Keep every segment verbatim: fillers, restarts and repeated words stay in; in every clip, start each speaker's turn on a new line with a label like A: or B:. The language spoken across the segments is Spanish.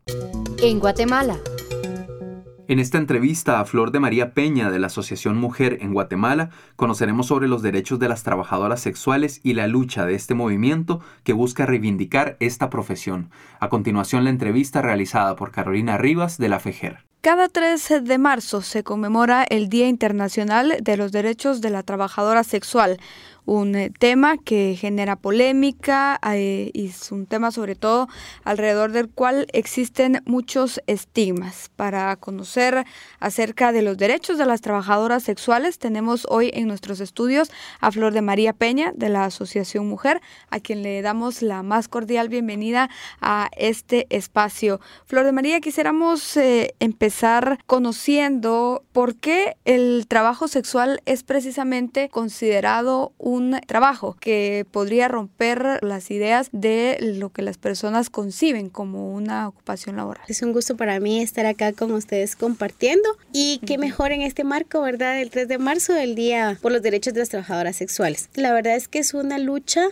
A: En Guatemala.
B: En esta entrevista a Flor de María Peña de la Asociación Mujer en Guatemala, conoceremos sobre los derechos de las trabajadoras sexuales y la lucha de este movimiento que busca reivindicar esta profesión. A continuación, la entrevista realizada por Carolina Rivas de la FEJER.
C: Cada tres de marzo se conmemora el Día Internacional de los Derechos de la Trabajadora Sexual, un tema que genera polémica eh, y es un tema sobre todo alrededor del cual existen muchos estigmas. Para conocer acerca de los derechos de las trabajadoras sexuales, tenemos hoy en nuestros estudios a Flor de María Peña de la Asociación Mujer, a quien le damos la más cordial bienvenida a este espacio. Flor de María, quisiéramos eh, empezar conociendo por qué el trabajo sexual es precisamente considerado un un trabajo que podría romper las ideas de lo que las personas conciben como una ocupación laboral.
D: Es un gusto para mí estar acá con ustedes compartiendo y qué mejor en este marco, ¿verdad? El tres de marzo, el Día por los Derechos de las Trabajadoras Sexuales. La verdad es que es una lucha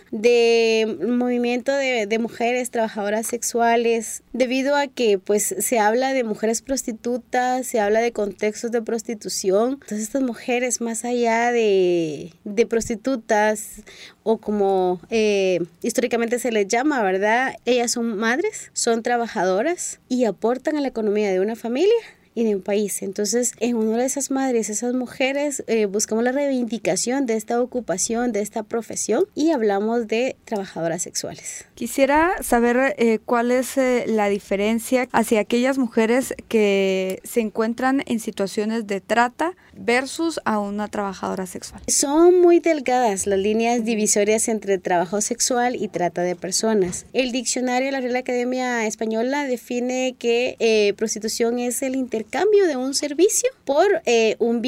D: de movimiento de, de mujeres trabajadoras sexuales debido a que pues se habla de mujeres prostitutas, se habla de contextos de prostitución. Entonces estas mujeres más allá de, de prostitutas o como eh, históricamente se les llama, ¿verdad? Ellas son madres, son trabajadoras y aportan a la economía de una familia y de un país. Entonces, en honor a esas madres, esas mujeres, eh, buscamos la reivindicación de esta ocupación, de esta profesión y hablamos de trabajadoras sexuales.
C: Quisiera saber eh, cuál es eh, la diferencia hacia aquellas mujeres que se encuentran en situaciones de trata versus a una trabajadora sexual.
D: Son muy delgadas las líneas divisorias entre trabajo sexual y trata de personas. El diccionario de la Real Academia Española define que eh, prostitución es el intercambio cambio de un servicio por eh, un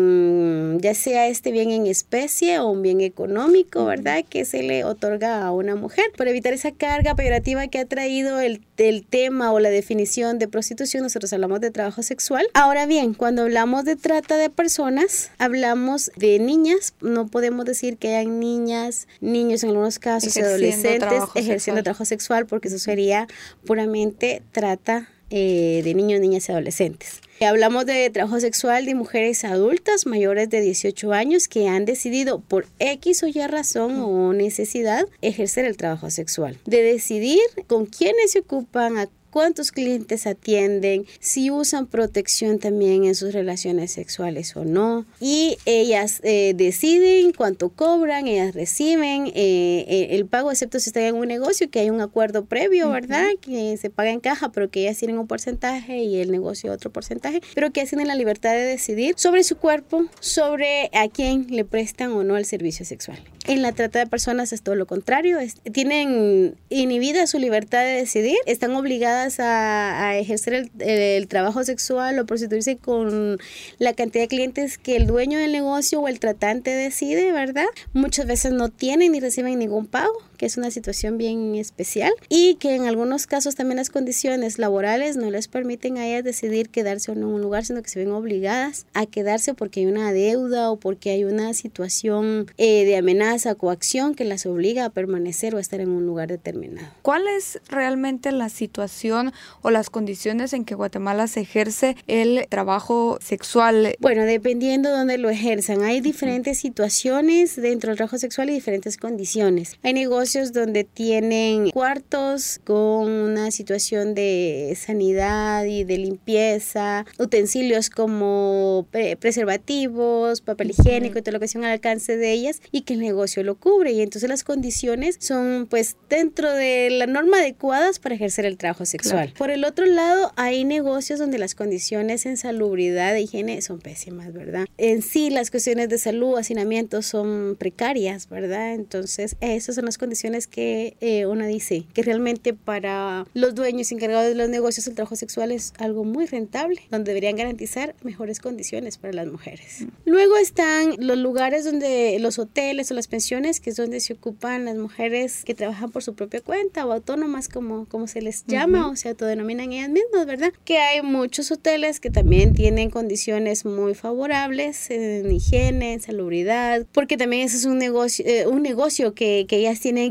D: bien, ya sea este bien en especie o un bien económico, ¿verdad? Que se le otorga a una mujer. Por evitar esa carga peyorativa que ha traído el, el tema o la definición de prostitución, nosotros hablamos de trabajo sexual. Ahora bien, cuando hablamos de trata de personas, hablamos de niñas. No podemos decir que hayan niñas, niños en algunos casos, adolescentes
C: trabajo
D: ejerciendo
C: sexual.
D: trabajo sexual, porque eso sería puramente trata Eh, de niños, niñas y adolescentes. Hablamos de trabajo sexual de mujeres adultas mayores de dieciocho años que han decidido por X o Y razón o necesidad ejercer el trabajo sexual. De decidir con quiénes se ocupan, a cuántos clientes atienden, si usan protección también en sus relaciones sexuales o no. Y ellas eh, deciden cuánto cobran, ellas reciben eh, el pago, excepto si están en un negocio, que hay un acuerdo previo, ¿verdad? Uh-huh. Que se paga en caja, pero que ellas tienen un porcentaje y el negocio otro porcentaje, pero que tienen la libertad de decidir sobre su cuerpo, sobre a quién le prestan o no el servicio sexual. En la trata de personas es todo lo contrario, es, tienen inhibida su libertad de decidir, están obligadas a, a ejercer el, el, el trabajo sexual o prostituirse con la cantidad de clientes que el dueño del negocio o el tratante decide, ¿verdad? Muchas veces no tienen ni reciben ningún pago, que es una situación bien especial y que en algunos casos también las condiciones laborales no les permiten a ellas decidir quedarse o no en un lugar, sino que se ven obligadas a quedarse porque hay una deuda o porque hay una situación eh, de amenaza, coacción que las obliga a permanecer o a estar en un lugar determinado.
C: ¿Cuál es realmente la situación o las condiciones en que Guatemala se ejerce el trabajo sexual?
D: Bueno, dependiendo de dónde lo ejerzan, hay diferentes situaciones dentro del trabajo sexual y diferentes condiciones. Hay negocios donde tienen cuartos con una situación de sanidad y de limpieza, utensilios como pre- preservativos, papel higiénico y todo lo que sea al alcance de ellas y que el negocio lo cubre y entonces las condiciones son pues dentro de la norma adecuadas para ejercer el trabajo sexual. Claro. Por el otro lado hay negocios donde las condiciones en salubridad e higiene son pésimas, ¿verdad? En sí las cuestiones de salud, hacinamiento son precarias, ¿verdad? Entonces esas son las condiciones que eh, uno dice que realmente para los dueños encargados de los negocios el trabajo sexual es algo muy rentable, donde deberían garantizar mejores condiciones para las mujeres. Luego están los lugares donde los hoteles o las pensiones, que es donde se ocupan las mujeres que trabajan por su propia cuenta o autónomas, como, como se les llama, uh-huh. o se autodenominan ellas mismas, ¿verdad? Que hay muchos hoteles que también tienen condiciones muy favorables en higiene, en salubridad, porque también ese es un negocio, eh, un negocio que, que ellas tienen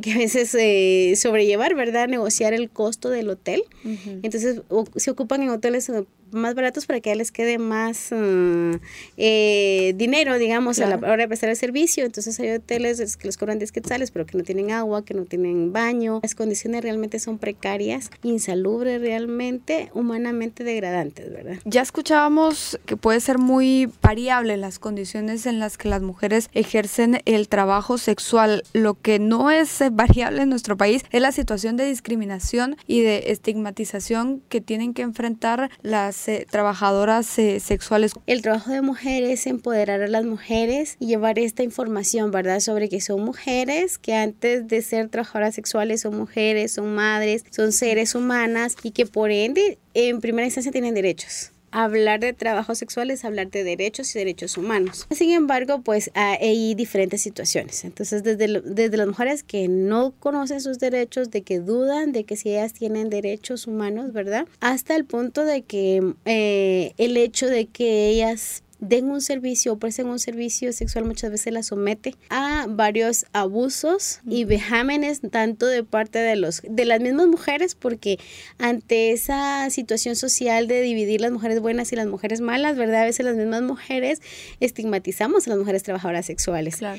D: tienen que a veces eh, sobrellevar, ¿verdad? Negociar el costo del hotel. Uh-huh. Entonces o, se ocupan en hoteles más baratos para que les quede más uh, eh, dinero, digamos, claro, a la hora de prestar el servicio. Entonces hay hoteles que les cobran diez quetzales, pero que no tienen agua, que no tienen baño. Las condiciones realmente son precarias, insalubres realmente, humanamente degradantes, ¿verdad?
C: Ya escuchábamos que puede ser muy variable las condiciones en las que las mujeres ejercen el trabajo sexual. Lo que no es variable en nuestro país es la situación de discriminación y de estigmatización que tienen que enfrentar las eh, trabajadoras eh, sexuales.
D: El trabajo de mujeres es empoderar a las mujeres y llevar esta información, ¿verdad? Sobre que son mujeres, que antes de ser trabajadoras sexuales son mujeres, son madres, son seres humanas y que por ende en primera instancia tienen derechos. Hablar de trabajo sexual es hablar de derechos y derechos humanos. Sin embargo, pues hay diferentes situaciones. Entonces, desde, lo, desde las mujeres que no conocen sus derechos, de que dudan de que si ellas tienen derechos humanos, ¿verdad? Hasta el punto de que eh, el hecho de que ellas den un servicio o presten un servicio sexual muchas veces la somete a varios abusos y vejámenes tanto de parte de los de las mismas mujeres, porque ante esa situación social de dividir las mujeres buenas y las mujeres malas, ¿verdad? A veces las mismas mujeres estigmatizamos a las mujeres trabajadoras sexuales. Claro.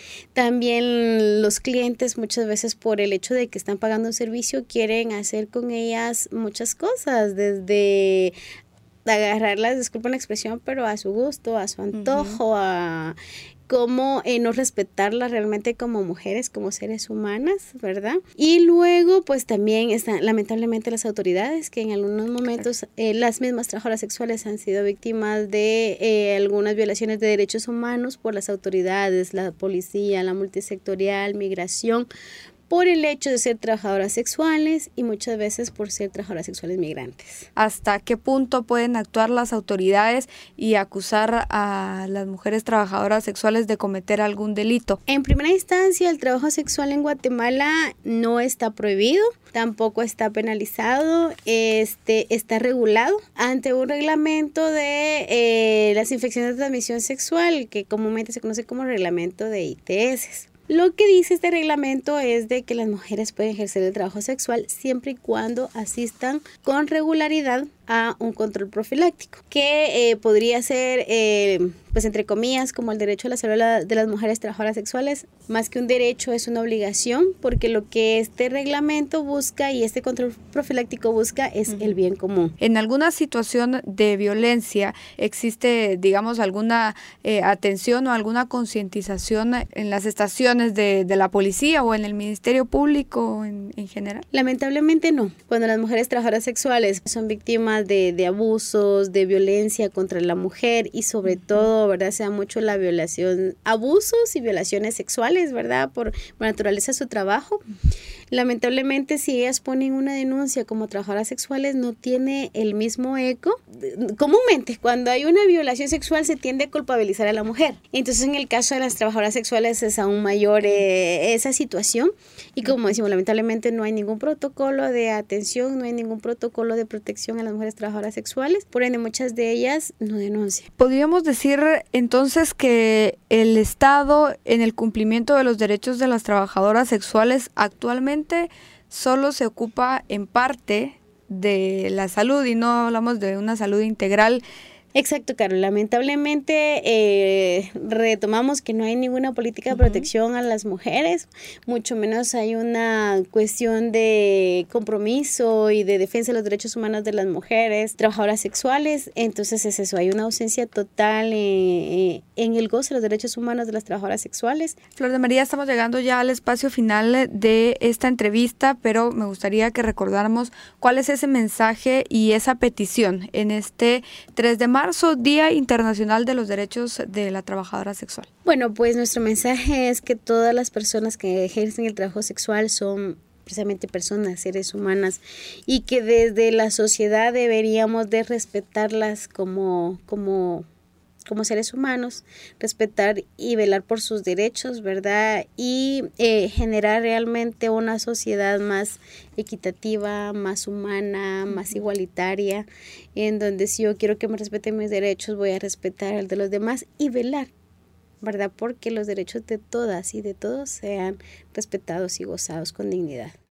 D: También los clientes muchas veces por el hecho de que están pagando un servicio quieren hacer con ellas muchas cosas, desde agarrarlas, disculpen la expresión, pero a su gusto, a su antojo, uh-huh. a cómo eh, no respetarlas realmente como mujeres, como seres humanas, ¿verdad? Y luego, pues también están lamentablemente las autoridades, que en algunos momentos eh, las mismas trabajadoras sexuales han sido víctimas de eh, algunas violaciones de derechos humanos por las autoridades, la policía, la multisectorial, migración, por el hecho de ser trabajadoras sexuales y muchas veces por ser trabajadoras sexuales migrantes.
C: ¿Hasta qué punto pueden actuar las autoridades y acusar a las mujeres trabajadoras sexuales de cometer algún delito?
D: En primera instancia, el trabajo sexual en Guatemala no está prohibido, tampoco está penalizado, este, está regulado ante un reglamento de eh, las infecciones de transmisión sexual, que comúnmente se conoce como reglamento de I T S. Lo que dice este reglamento es de que las mujeres pueden ejercer el trabajo sexual siempre y cuando asistan con regularidad a un control profiláctico, que eh, podría ser, eh, pues entre comillas, como el derecho a la salud de las mujeres trabajadoras sexuales. Más que un derecho, es una obligación, porque lo que este reglamento busca y este control profiláctico busca es uh-huh. el bien común.
C: En alguna situación de violencia, ¿existe, digamos, alguna eh, atención o alguna concientización en las estaciones de, de la policía o en el Ministerio Público en, en general?
D: Lamentablemente no. Cuando las mujeres trabajadoras sexuales son víctimas De, de abusos, de violencia contra la mujer y sobre uh-huh. todo, ¿verdad? Se da mucho la violación, abusos y violaciones sexuales, ¿verdad? Por, por naturaleza de su trabajo. Lamentablemente, si ellas ponen una denuncia como trabajadoras sexuales, no tiene el mismo eco. Comúnmente, cuando hay una violación sexual, se tiende a culpabilizar a la mujer. Entonces, en el caso de las trabajadoras sexuales es aún mayor eh, esa situación. Y como decimos, lamentablemente no hay ningún protocolo de atención, no hay ningún protocolo de protección a las mujeres trabajadoras sexuales. Por ende, muchas de ellas no denuncian.
C: ¿Podríamos decir entonces que el Estado, en el cumplimiento de los derechos de las trabajadoras sexuales, actualmente solo se ocupa en parte de la salud y no hablamos de una salud integral?
D: Exacto, Carol. Lamentablemente eh, retomamos que no hay ninguna política de protección uh-huh. a las mujeres, mucho menos hay una cuestión de compromiso y de defensa de los derechos humanos de las mujeres trabajadoras sexuales. Entonces es eso, hay una ausencia total eh, en el goce de los derechos humanos de las trabajadoras sexuales.
C: Flor de María, estamos llegando ya al espacio final de esta entrevista, pero me gustaría que recordáramos cuál es ese mensaje y esa petición en este tres de marzo. Marzo, Día Internacional de los Derechos de la Trabajadora Sexual.
D: Bueno, pues nuestro mensaje es que todas las personas que ejercen el trabajo sexual son precisamente personas, seres humanas, y que desde la sociedad deberíamos de respetarlas como, como, como seres humanos, respetar y velar por sus derechos, ¿verdad? Y eh, generar realmente una sociedad más equitativa, más humana, más igualitaria, en donde si yo quiero que me respeten mis derechos, voy a respetar el de los demás y velar ¿verdad? Porque los derechos de todas y de todos sean respetados y gozados con dignidad.